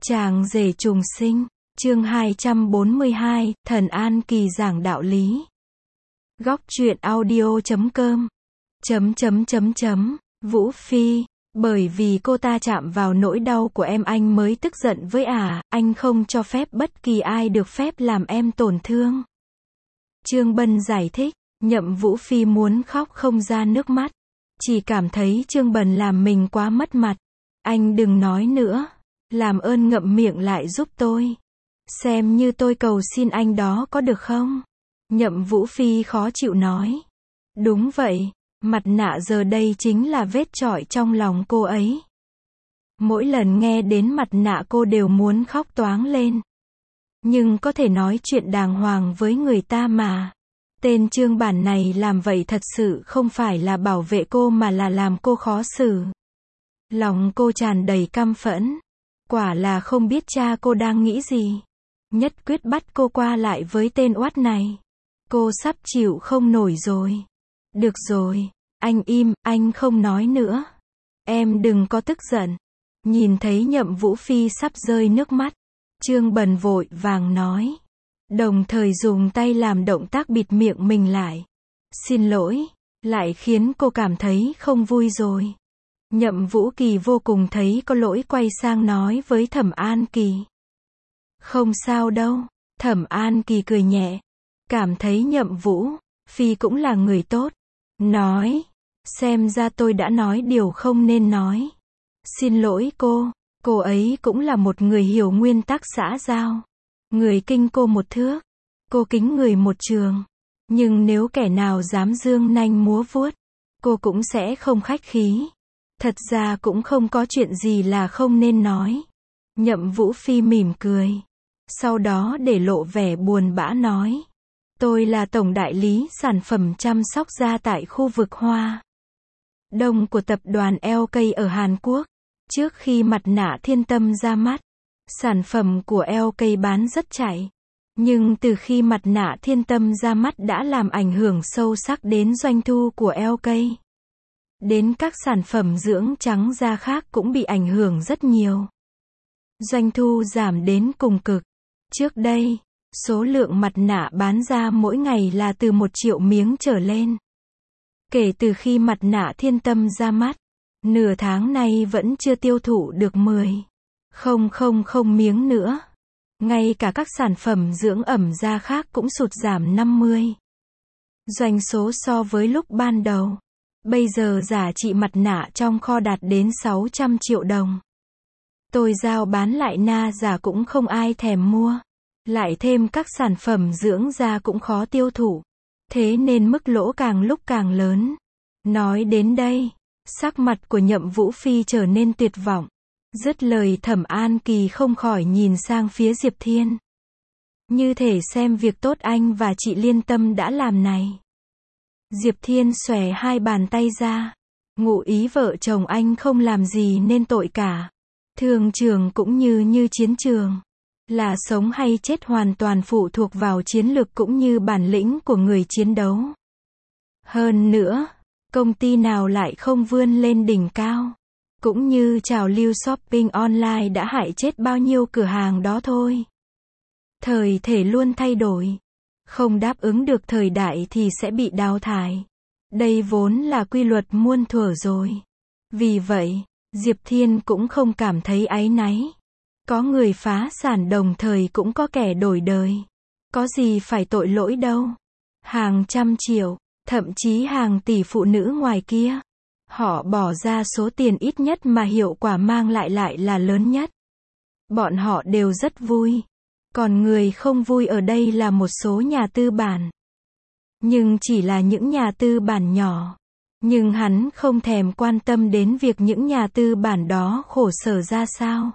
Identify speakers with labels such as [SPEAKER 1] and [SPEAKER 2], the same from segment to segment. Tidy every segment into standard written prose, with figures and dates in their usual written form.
[SPEAKER 1] Chàng rể trùng sinh, chương 242, Thần An Kỳ giảng đạo lý. Góc truyện audio.com Vũ Phi, bởi vì cô ta chạm vào nỗi đau của em anh mới tức giận với anh không cho phép bất kỳ ai được phép làm em tổn thương. Trương Bân giải thích, Nhậm Vũ Phi muốn khóc không ra nước mắt, chỉ cảm thấy Trương Bân làm mình quá mất mặt. Anh đừng nói nữa, làm ơn ngậm miệng lại giúp tôi. Xem như tôi cầu xin anh đó có được không? Nhậm Vũ Phi khó chịu nói. Đúng vậy, mặt nạ giờ đây chính là vết chọi trong lòng cô ấy. Mỗi lần nghe đến mặt nạ cô đều muốn khóc toáng lên. Nhưng có thể nói chuyện đàng hoàng với người ta mà. Tên Trương bản này làm vậy thật sự không phải là bảo vệ cô mà là làm cô khó xử. Lòng cô tràn đầy căm phẫn. Quả là không biết cha cô đang nghĩ gì. Nhất quyết bắt cô qua lại với tên oát này. Cô sắp chịu không nổi rồi. Được rồi, anh im, anh không nói nữa. Em đừng có tức giận. Nhìn thấy Nhậm Vũ Phi sắp rơi nước mắt, Trương Bân vội vàng nói. Đồng thời dùng tay làm động tác bịt miệng mình lại. Xin lỗi, lại khiến cô cảm thấy không vui rồi. Nhậm Vũ Kỳ vô cùng thấy có lỗi quay sang nói với Thẩm An Kỳ. Không sao đâu, Thẩm An Kỳ cười nhẹ. Cảm thấy Nhậm Vũ Phi cũng là người tốt. Nói, xem ra tôi đã nói điều không nên nói. Xin lỗi cô ấy cũng là một người hiểu nguyên tắc xã giao. Người kinh cô một thước, cô kính người một trường. Nhưng nếu kẻ nào dám dương nanh múa vuốt, cô cũng sẽ không khách khí. Thật ra cũng không có chuyện gì là không nên nói. Nhậm Vũ Phi mỉm cười. Sau đó để lộ vẻ buồn bã nói. Tôi là tổng đại lý sản phẩm chăm sóc da tại khu vực Hoa Đông của tập đoàn LK ở Hàn Quốc. Trước khi mặt nạ Thiên Tâm ra mắt, sản phẩm của LK bán rất chạy. Nhưng từ khi mặt nạ Thiên Tâm ra mắt đã làm ảnh hưởng sâu sắc đến doanh thu của LK. Đến các sản phẩm dưỡng trắng da khác cũng bị ảnh hưởng rất nhiều. Doanh thu giảm đến cùng cực. Trước đây, số lượng mặt nạ bán ra mỗi ngày là từ 1 triệu miếng trở lên. Kể từ khi mặt nạ Thiên Tâm ra mắt, nửa tháng nay vẫn chưa tiêu thụ được 10,000 miếng nữa. Ngay cả các sản phẩm dưỡng ẩm da khác cũng sụt giảm 50 doanh số so với lúc ban đầu. Bây giờ giá trị mặt nạ trong kho đạt đến 600 triệu đồng. Tôi giao bán lại na giả cũng không ai thèm mua. Lại thêm các sản phẩm dưỡng da cũng khó tiêu thụ. Thế nên mức lỗ càng lúc càng lớn. Nói đến đây, sắc mặt của Nhậm Vũ Phi trở nên tuyệt vọng. Dứt lời Thẩm An Kỳ không khỏi nhìn sang phía Diệp Thiên. Như thể xem việc tốt anh và chị Liên Tâm đã làm này. Diệp Thiên xòe hai bàn tay ra. Ngụ ý vợ chồng anh không làm gì nên tội cả. Thương trường cũng như chiến trường. Là sống hay chết hoàn toàn phụ thuộc vào chiến lược cũng như bản lĩnh của người chiến đấu. Hơn nữa, công ty nào lại không vươn lên đỉnh cao. Cũng như trào lưu shopping online đã hại chết bao nhiêu cửa hàng đó thôi. Thời thể luôn thay đổi. Không đáp ứng được thời đại thì sẽ bị đào thải. Đây vốn là quy luật muôn thuở rồi. Vì vậy, Diệp Thiên cũng không cảm thấy áy náy. Có người phá sản đồng thời cũng có kẻ đổi đời. Có gì phải tội lỗi đâu. Hàng trăm triệu, thậm chí hàng tỷ phụ nữ ngoài kia. Họ bỏ ra số tiền ít nhất mà hiệu quả mang lại là lớn nhất. Bọn họ đều rất vui. Còn người không vui ở đây là một số nhà tư bản. Nhưng chỉ là những nhà tư bản nhỏ. Nhưng hắn không thèm quan tâm đến việc những nhà tư bản đó khổ sở ra sao.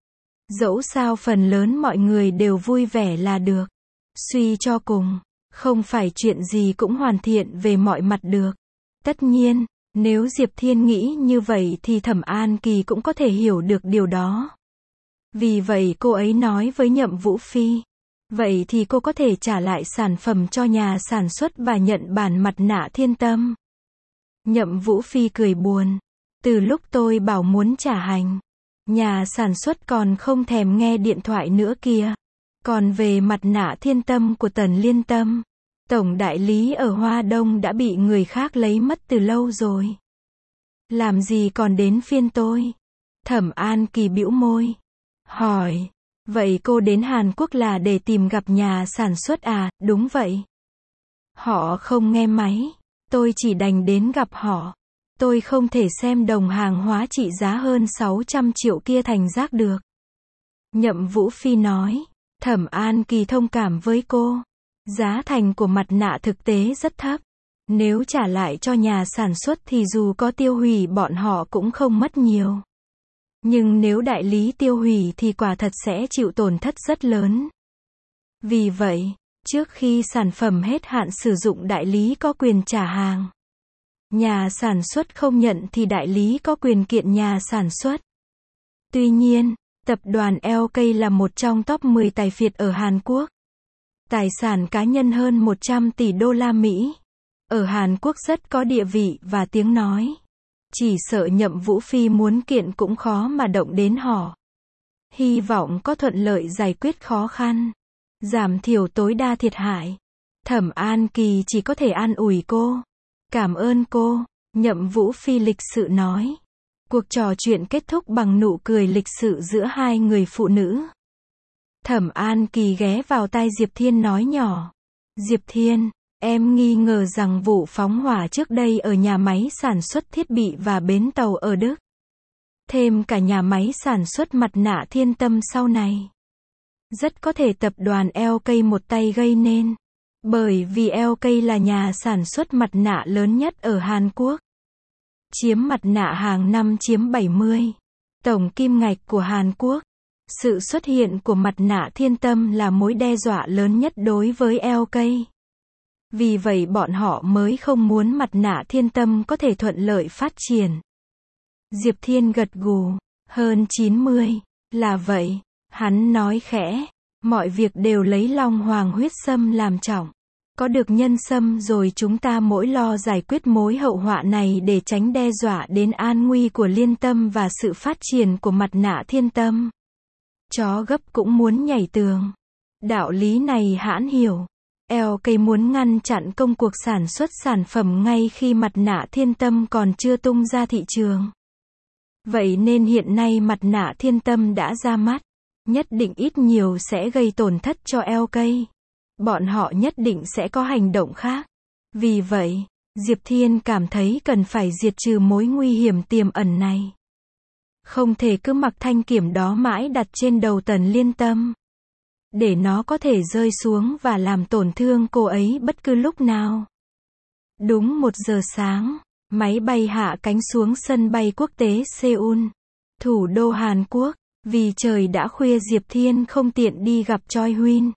[SPEAKER 1] Dẫu sao phần lớn mọi người đều vui vẻ là được. Suy cho cùng, không phải chuyện gì cũng hoàn thiện về mọi mặt được. Tất nhiên, nếu Diệp Thiên nghĩ như vậy thì Thẩm An Kỳ cũng có thể hiểu được điều đó. Vì vậy cô ấy nói với Nhậm Vũ Phi. Vậy thì cô có thể trả lại sản phẩm cho nhà sản xuất và nhận bản mặt nạ Thiên Tâm. Nhậm Vũ Phi cười buồn. Từ lúc tôi bảo muốn trả hành, Nhà sản xuất còn không thèm nghe điện thoại nữa kìa. Còn về mặt nạ Thiên Tâm của Tần Liên Tâm, tổng đại lý ở Hoa Đông đã bị người khác lấy mất từ lâu rồi. Làm gì còn đến phiên tôi? Thẩm An Kỳ bĩu môi, hỏi, vậy cô đến Hàn Quốc là để tìm gặp nhà sản xuất à? Đúng vậy. Họ không nghe máy, tôi chỉ đành đến gặp họ. Tôi không thể xem đồng hàng hóa trị giá hơn 600 triệu kia thành rác được. Nhậm Vũ Phi nói. Thẩm An Kỳ thông cảm với cô. Giá thành của mặt nạ thực tế rất thấp. Nếu trả lại cho nhà sản xuất thì dù có tiêu hủy bọn họ cũng không mất nhiều. Nhưng nếu đại lý tiêu hủy thì quả thật sẽ chịu tổn thất rất lớn. Vì vậy, trước khi sản phẩm hết hạn sử dụng đại lý có quyền trả hàng. Nhà sản xuất không nhận thì đại lý có quyền kiện nhà sản xuất. Tuy nhiên, tập đoàn LK là một trong top 10 tài phiệt ở Hàn Quốc. Tài sản cá nhân hơn 100 tỷ đô la Mỹ. Ở Hàn Quốc rất có địa vị và tiếng nói. Chỉ sợ Nhậm Vũ Phi muốn kiện cũng khó mà động đến họ. Hy vọng có thuận lợi giải quyết khó khăn, giảm thiểu tối đa thiệt hại. Thẩm An Kỳ chỉ có thể an ủi cô. Cảm ơn cô, Nhậm Vũ Phi lịch sự nói. Cuộc trò chuyện kết thúc bằng nụ cười lịch sự giữa hai người phụ nữ. Thẩm An Kỳ ghé vào tai Diệp Thiên nói nhỏ. Diệp Thiên, em nghi ngờ rằng vụ phóng hỏa trước đây ở nhà máy sản xuất thiết bị và bến tàu ở Đức. Thêm cả nhà máy sản xuất mặt nạ Thiên Tâm sau này. Rất có thể tập đoàn LK một tay gây nên. Bởi vì LK là nhà sản xuất mặt nạ lớn nhất ở Hàn Quốc. Chiếm mặt nạ hàng năm chiếm 70. Tổng kim ngạch của Hàn Quốc. Sự xuất hiện của mặt nạ Thiên Tâm là mối đe dọa lớn nhất đối với LK. Vì vậy bọn họ mới không muốn mặt nạ Thiên Tâm có thể thuận lợi phát triển. Diệp Thiên gật gù. Hơn 90. Là vậy. Hắn nói khẽ. Mọi việc đều lấy Long Hoàng huyết sâm làm trọng. Có được nhân sâm rồi chúng ta mỗi lo giải quyết mối hậu họa này để tránh đe dọa đến an nguy của Liên Tâm và sự phát triển của mặt nạ Thiên Tâm. Chó gấp cũng muốn nhảy tường. Đạo lý này hãn hiểu. LK muốn ngăn chặn công cuộc sản xuất sản phẩm ngay khi mặt nạ Thiên Tâm còn chưa tung ra thị trường. Vậy nên hiện nay mặt nạ Thiên Tâm đã ra mắt. Nhất định ít nhiều sẽ gây tổn thất cho LK. Bọn họ nhất định sẽ có hành động khác. Vì vậy, Diệp Thiên cảm thấy cần phải diệt trừ mối nguy hiểm tiềm ẩn này. Không thể cứ mặc thanh kiểm đó mãi đặt trên đầu Tần Liên Tâm. Để nó có thể rơi xuống và làm tổn thương cô ấy bất cứ lúc nào. Đúng 1 giờ sáng, máy bay hạ cánh xuống sân bay quốc tế Seoul, thủ đô Hàn Quốc. Vì trời đã khuya Diệp Thiên không tiện đi gặp Choi Huynh.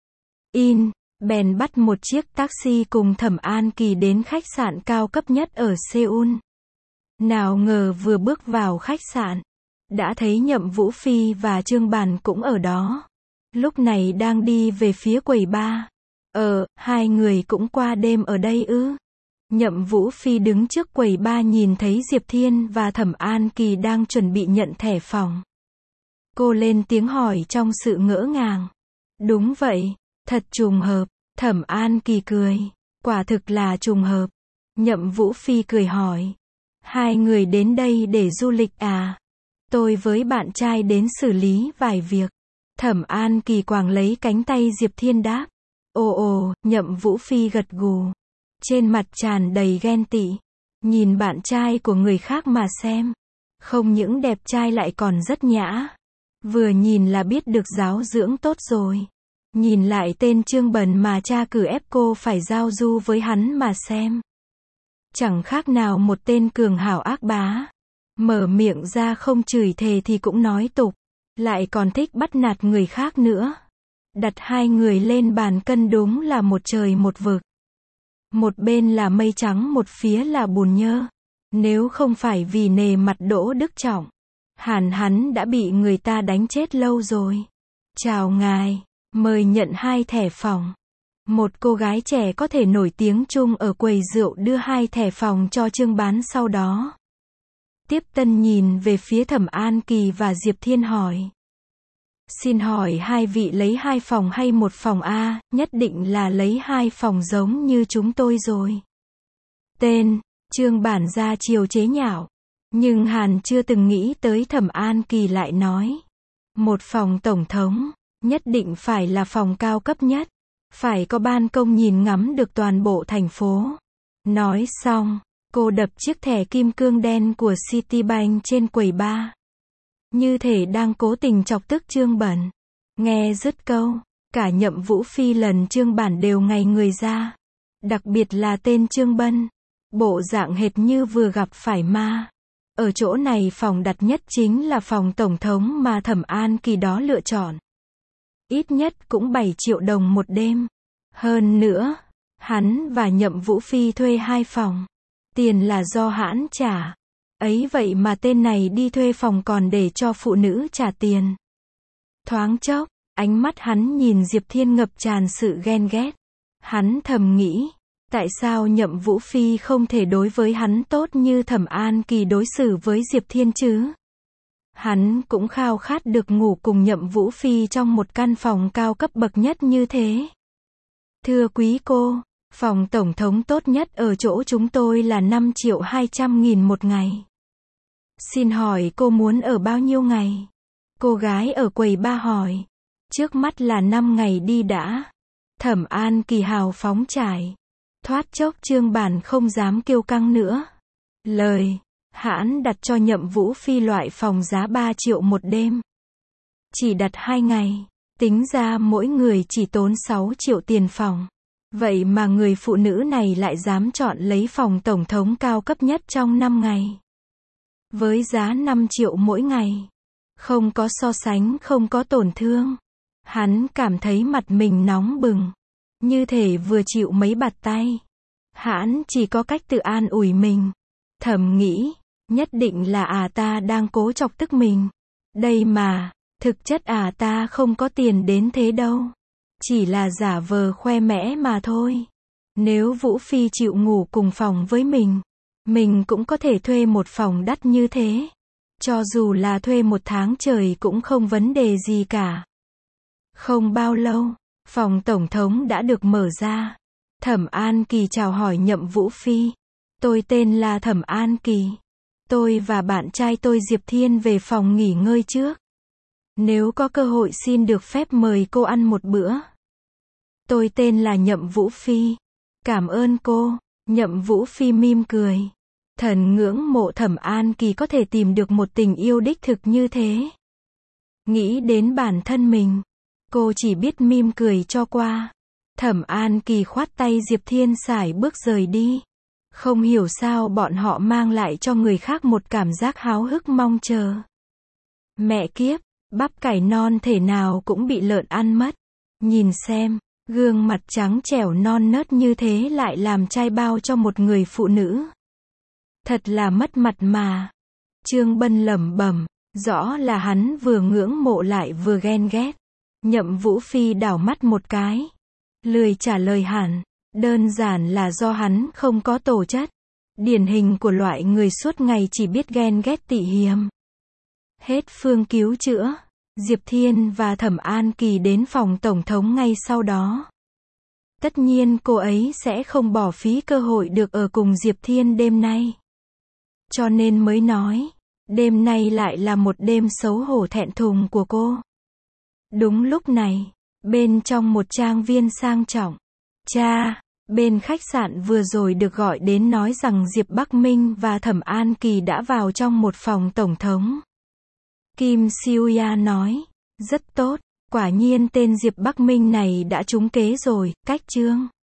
[SPEAKER 1] Bèn bắt một chiếc taxi cùng Thẩm An Kỳ đến khách sạn cao cấp nhất ở Seoul. Nào ngờ vừa bước vào khách sạn, đã thấy Nhậm Vũ Phi và Trương Bàn cũng ở đó. Lúc này đang đi về phía quầy bar. Hai người cũng qua đêm ở đây ư? Nhậm Vũ Phi đứng trước quầy bar nhìn thấy Diệp Thiên và Thẩm An Kỳ đang chuẩn bị nhận thẻ phòng. Cô lên tiếng hỏi trong sự ngỡ ngàng. Đúng vậy, thật trùng hợp. Thẩm An Kỳ cười. Quả thực là trùng hợp. Nhậm Vũ Phi cười hỏi. Hai người đến đây để du lịch à? Tôi với bạn trai đến xử lý vài việc. Thẩm An Kỳ quàng lấy cánh tay Diệp Thiên đáp. Ồ, Nhậm Vũ Phi gật gù. Trên mặt tràn đầy ghen tị. Nhìn bạn trai của người khác mà xem. Không những đẹp trai lại còn rất nhã. Vừa nhìn là biết được giáo dưỡng tốt rồi. Nhìn lại tên Trương Bần mà cha cử ép cô phải giao du với hắn mà xem. Chẳng khác nào một tên cường hảo ác bá. Mở miệng ra không chửi thề thì cũng nói tục. Lại còn thích bắt nạt người khác nữa. Đặt hai người lên bàn cân đúng là một trời một vực. Một bên là mây trắng, một phía là bùn nhơ. Nếu không phải vì nề mặt Đỗ Đức Trọng, hắn đã bị người ta đánh chết lâu rồi. Chào ngài, mời nhận 2 thẻ phòng. Một cô gái trẻ có thể nổi tiếng chung ở quầy rượu đưa 2 thẻ phòng cho Trương Bán sau đó. Tiếp tân nhìn về phía Thẩm An Kỳ và Diệp Thiên hỏi. Xin hỏi hai vị lấy 2 phòng hay 1 phòng a? Nhất định là lấy 2 phòng giống như chúng tôi rồi. Tên, Trương Bản ra chiều chế nhạo. Nhưng Hàn chưa từng nghĩ tới Thẩm An Kỳ lại nói. 1 phòng tổng thống, nhất định phải là phòng cao cấp nhất. Phải có ban công nhìn ngắm được toàn bộ thành phố. Nói xong, cô đập chiếc thẻ kim cương đen của Citibank trên quầy bar. Như thể đang cố tình chọc tức Trương Bẩn. Nghe dứt câu, cả Nhậm Vũ Phi lần Trương Bản đều ngây người ra. Đặc biệt là tên Trương Bân. Bộ dạng hệt như vừa gặp phải ma. Ở chỗ này phòng đặt nhất chính là phòng tổng thống mà Thẩm An Kỳ đó lựa chọn. Ít nhất cũng 7 triệu đồng một đêm. Hơn nữa, hắn và Nhậm Vũ Phi thuê 2 phòng. Tiền là do hãn trả. Ấy vậy mà tên này đi thuê phòng còn để cho phụ nữ trả tiền. Thoáng chốc, ánh mắt hắn nhìn Diệp Thiên ngập tràn sự ghen ghét. Hắn thầm nghĩ, tại sao Nhậm Vũ Phi không thể đối với hắn tốt như Thẩm An Kỳ đối xử với Diệp Thiên chứ? Hắn cũng khao khát được ngủ cùng Nhậm Vũ Phi trong một căn phòng cao cấp bậc nhất như thế. Thưa quý cô, phòng tổng thống tốt nhất ở chỗ chúng tôi là 5.200.000 một ngày. Xin hỏi cô muốn ở bao nhiêu ngày? Cô gái ở quầy bar hỏi. Trước mắt là 5 ngày đi đã. Thẩm An Kỳ hào phóng trải. Thoát chốc Trương Bản không dám kiêu căng nữa. Lời, hãn đặt cho Nhậm Vũ Phi loại phòng giá 3 triệu một đêm. Chỉ đặt 2 ngày, tính ra mỗi người chỉ tốn 6 triệu tiền phòng. Vậy mà người phụ nữ này lại dám chọn lấy phòng tổng thống cao cấp nhất trong 5 ngày. Với giá 5 triệu mỗi ngày. Không có so sánh, không có tổn thương. Hắn cảm thấy mặt mình nóng bừng. Như thể vừa chịu mấy bạt tay. Hắn chỉ có cách tự an ủi mình. Thầm nghĩ, nhất định là ta đang cố chọc tức mình. Đây mà, thực chất ta không có tiền đến thế đâu. Chỉ là giả vờ khoe mẽ mà thôi. Nếu Vũ Phi chịu ngủ cùng phòng với mình cũng có thể thuê một phòng đắt như thế. Cho dù là thuê 1 tháng trời cũng không vấn đề gì cả. Không bao lâu, phòng tổng thống đã được mở ra. Thẩm An Kỳ chào hỏi Nhậm Vũ Phi. Tôi tên là Thẩm An Kỳ. Tôi và bạn trai tôi Diệp Thiên về phòng nghỉ ngơi trước. Nếu có cơ hội xin được phép mời cô ăn một bữa. Tôi tên là Nhậm Vũ Phi. Cảm ơn cô. Nhậm Vũ Phi mỉm cười. Thần ngưỡng mộ Thẩm An Kỳ có thể tìm được một tình yêu đích thực như thế. Nghĩ đến bản thân mình, cô chỉ biết mỉm cười cho qua. Thẩm An Kỳ khoát tay Diệp Thiên sải bước rời đi. Không hiểu sao bọn họ mang lại cho người khác một cảm giác háo hức mong chờ. Mẹ kiếp, bắp cải non thể nào cũng bị lợn ăn mất. Nhìn xem, gương mặt trắng trẻo non nớt như thế lại làm trai bao cho một người phụ nữ. Thật là mất mặt mà. Trương Bân lẩm bẩm, rõ là hắn vừa ngưỡng mộ lại vừa ghen ghét. Nhậm Vũ Phi đảo mắt một cái. Lười trả lời hẳn, đơn giản là do hắn không có tổ chất. Điển hình của loại người suốt ngày chỉ biết ghen ghét tị hiềm. Hết phương cứu chữa, Diệp Thiên và Thẩm An Kỳ đến phòng tổng thống ngay sau đó. Tất nhiên cô ấy sẽ không bỏ phí cơ hội được ở cùng Diệp Thiên đêm nay. Cho nên mới nói, đêm nay lại là một đêm xấu hổ thẹn thùng của cô. Đúng lúc này, bên trong một trang viên sang trọng, bên khách sạn vừa rồi được gọi đến nói rằng Diệp Bắc Minh và Thẩm An Kỳ đã vào trong một phòng tổng thống. Kim Siêu-ya nói, rất tốt, quả nhiên tên Diệp Bắc Minh này đã trúng kế rồi, cách Trương